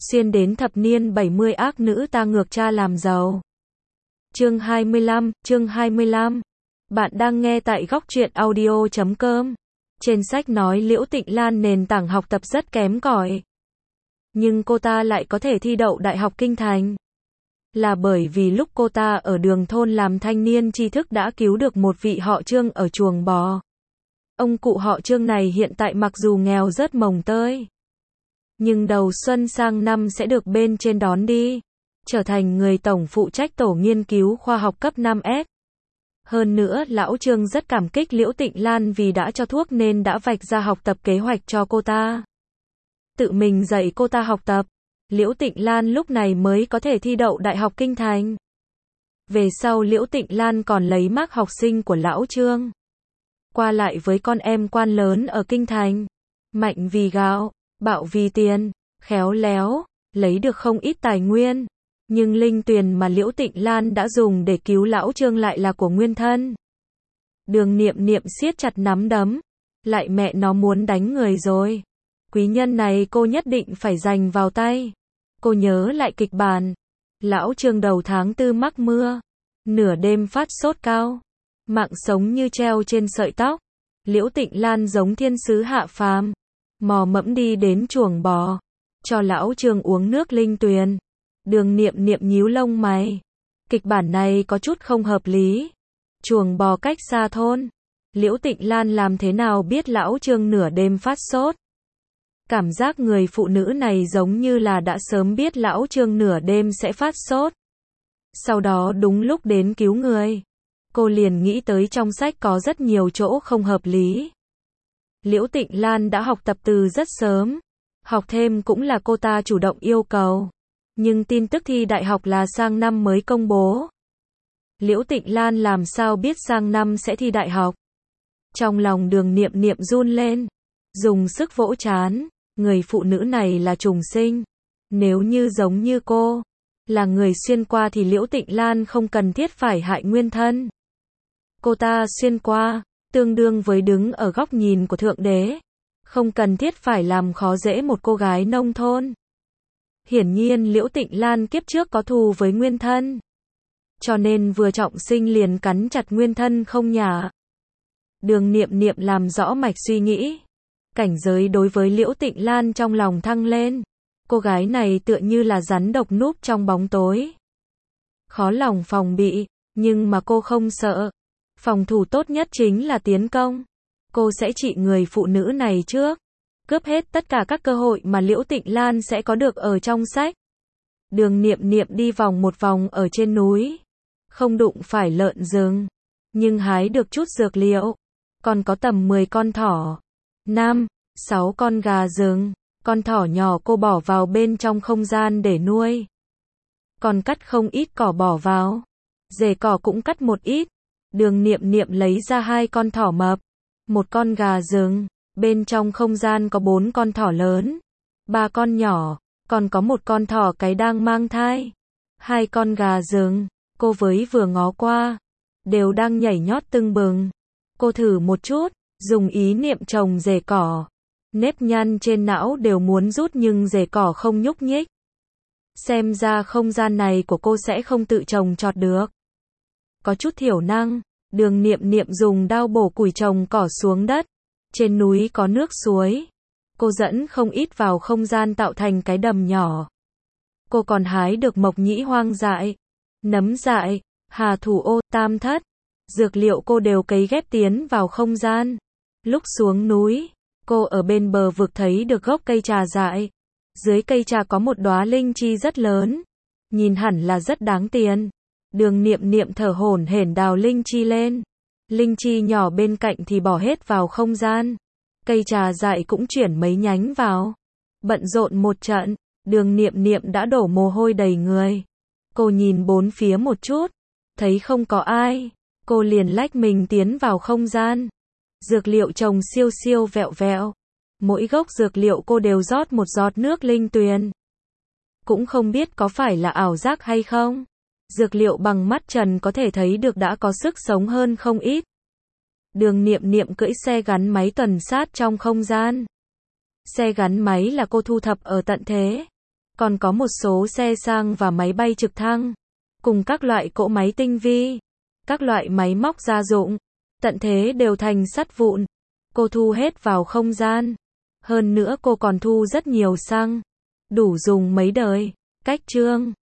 Xuyên đến thập niên 70 ác nữ ta ngược cha làm giàu. Chương 25. Bạn đang nghe tại góc truyện audio.com. Trên sách nói Liễu Tịnh Lan nền tảng học tập rất kém cỏi. Nhưng cô ta lại có thể thi đậu Đại học Kinh Thành. Là bởi vì lúc cô ta ở đường thôn làm thanh niên tri thức đã cứu được một vị họ Trương ở chuồng bò. Ông cụ họ Trương này hiện tại mặc dù nghèo rất mồng tơi, nhưng đầu xuân sang năm sẽ được bên trên đón đi, trở thành người tổng phụ trách tổ nghiên cứu khoa học cấp 5S. Hơn nữa, lão Trương rất cảm kích Liễu Tịnh Lan vì đã cho thuốc nên đã vạch ra học tập kế hoạch cho cô ta. Tự mình dạy cô ta học tập, Liễu Tịnh Lan lúc này mới có thể thi đậu Đại học Kinh Thành. Về sau Liễu Tịnh Lan còn lấy mác học sinh của lão Trương, qua lại với con em quan lớn ở Kinh Thành. Mạnh vì gạo, bạo vì tiền, khéo léo, lấy được không ít tài nguyên. Nhưng linh tuyền mà Liễu Tịnh Lan đã dùng để cứu lão Trương lại là của nguyên thân. Đường Niệm Niệm siết chặt nắm đấm. Lại mẹ nó muốn đánh người rồi. Quý nhân này cô nhất định phải giành vào tay. Cô nhớ lại kịch bản. Lão Trương đầu tháng 4 mắc mưa. Nửa đêm phát sốt cao. Mạng sống như treo trên sợi tóc. Liễu Tịnh Lan giống thiên sứ hạ phàm, mò mẫm đi đến chuồng bò, cho lão Trương uống nước linh tuyền. Đường Niệm Niệm nhíu lông mày. Kịch bản này có chút không hợp lý. Chuồng bò cách xa thôn. Liễu Tịnh Lan làm thế nào biết lão Trương nửa đêm phát sốt? Cảm giác người phụ nữ này giống như là đã sớm biết lão Trương nửa đêm sẽ phát sốt. Sau đó đúng lúc đến cứu người, cô liền nghĩ tới trong sách có rất nhiều chỗ không hợp lý. Liễu Tịnh Lan đã học tập từ rất sớm. Học thêm cũng là cô ta chủ động yêu cầu. Nhưng tin tức thi đại học là sang năm mới công bố. Liễu Tịnh Lan làm sao biết sang năm sẽ thi đại học? Trong lòng Đường Niệm Niệm run lên, dùng sức vỗ trán. Người phụ nữ này là trùng sinh. Nếu như giống như cô, là người xuyên qua thì Liễu Tịnh Lan không cần thiết phải hại nguyên thân. Cô ta xuyên qua, tương đương với đứng ở góc nhìn của Thượng Đế. Không cần thiết phải làm khó dễ một cô gái nông thôn. Hiển nhiên Liễu Tịnh Lan kiếp trước có thù với nguyên thân, cho nên vừa trọng sinh liền cắn chặt nguyên thân không nhả. Đường Niệm Niệm làm rõ mạch suy nghĩ. Cảnh giới đối với Liễu Tịnh Lan trong lòng thăng lên. Cô gái này tựa như là rắn độc núp trong bóng tối, khó lòng phòng bị, nhưng mà cô không sợ. Phòng thủ tốt nhất chính là tiến công. Cô sẽ trị người phụ nữ này trước, cướp hết tất cả các cơ hội mà Liễu Tịnh Lan sẽ có được ở trong sách. Đường Niệm Niệm đi vòng một vòng ở trên núi, không đụng phải lợn rừng, nhưng hái được chút dược liệu. Còn có tầm 10 con thỏ, 5-6 con gà rừng. Con thỏ nhỏ cô bỏ vào bên trong không gian để nuôi. Còn cắt không ít cỏ bỏ vào. Rễ cỏ cũng cắt một ít. Đường Niệm Niệm lấy ra 2 con thỏ mập, 1 con gà rừng. Bên trong không gian có 4 con thỏ lớn, 3 con nhỏ, còn có 1 con thỏ cái đang mang thai. 2 con gà rừng, cô với vừa ngó qua, đều đang nhảy nhót tưng bừng. Cô thử một chút, dùng ý niệm trồng rễ cỏ. Nếp nhăn trên não đều muốn rút nhưng rễ cỏ không nhúc nhích. Xem ra không gian này của cô sẽ không tự trồng trọt được. Có chút thiểu năng, Đường Niệm Niệm dùng dao bổ củi trồng cỏ xuống đất. Trên núi có nước suối. Cô dẫn không ít vào không gian tạo thành cái đầm nhỏ. Cô còn hái được mộc nhĩ hoang dại, nấm dại, hà thủ ô, tam thất. Dược liệu cô đều cấy ghép tiến vào không gian. Lúc xuống núi, cô ở bên bờ vực thấy được gốc cây trà dại. Dưới cây trà có một đóa linh chi rất lớn, nhìn hẳn là rất đáng tiền. Đường Niệm Niệm thở hổn hển đào linh chi lên. Linh chi nhỏ bên cạnh thì bỏ hết vào không gian. Cây trà dại cũng chuyển mấy nhánh vào. Bận rộn một trận, Đường Niệm Niệm đã đổ mồ hôi đầy người. Cô nhìn bốn phía một chút, thấy không có ai, cô liền lách mình tiến vào không gian. Dược liệu trồng siêu siêu vẹo vẹo. Mỗi gốc dược liệu cô đều rót một giọt nước linh tuyền. Cũng không biết có phải là ảo giác hay không. Dược liệu bằng mắt trần có thể thấy được đã có sức sống hơn không ít. Đường Niệm Niệm cưỡi xe gắn máy tuần sát trong không gian. Xe gắn máy là cô thu thập ở tận thế. Còn có một số xe sang và máy bay trực thăng, cùng các loại cỗ máy tinh vi, các loại máy móc gia dụng, tận thế đều thành sắt vụn. Cô thu hết vào không gian. Hơn nữa cô còn thu rất nhiều xăng, đủ dùng mấy đời. Cách chương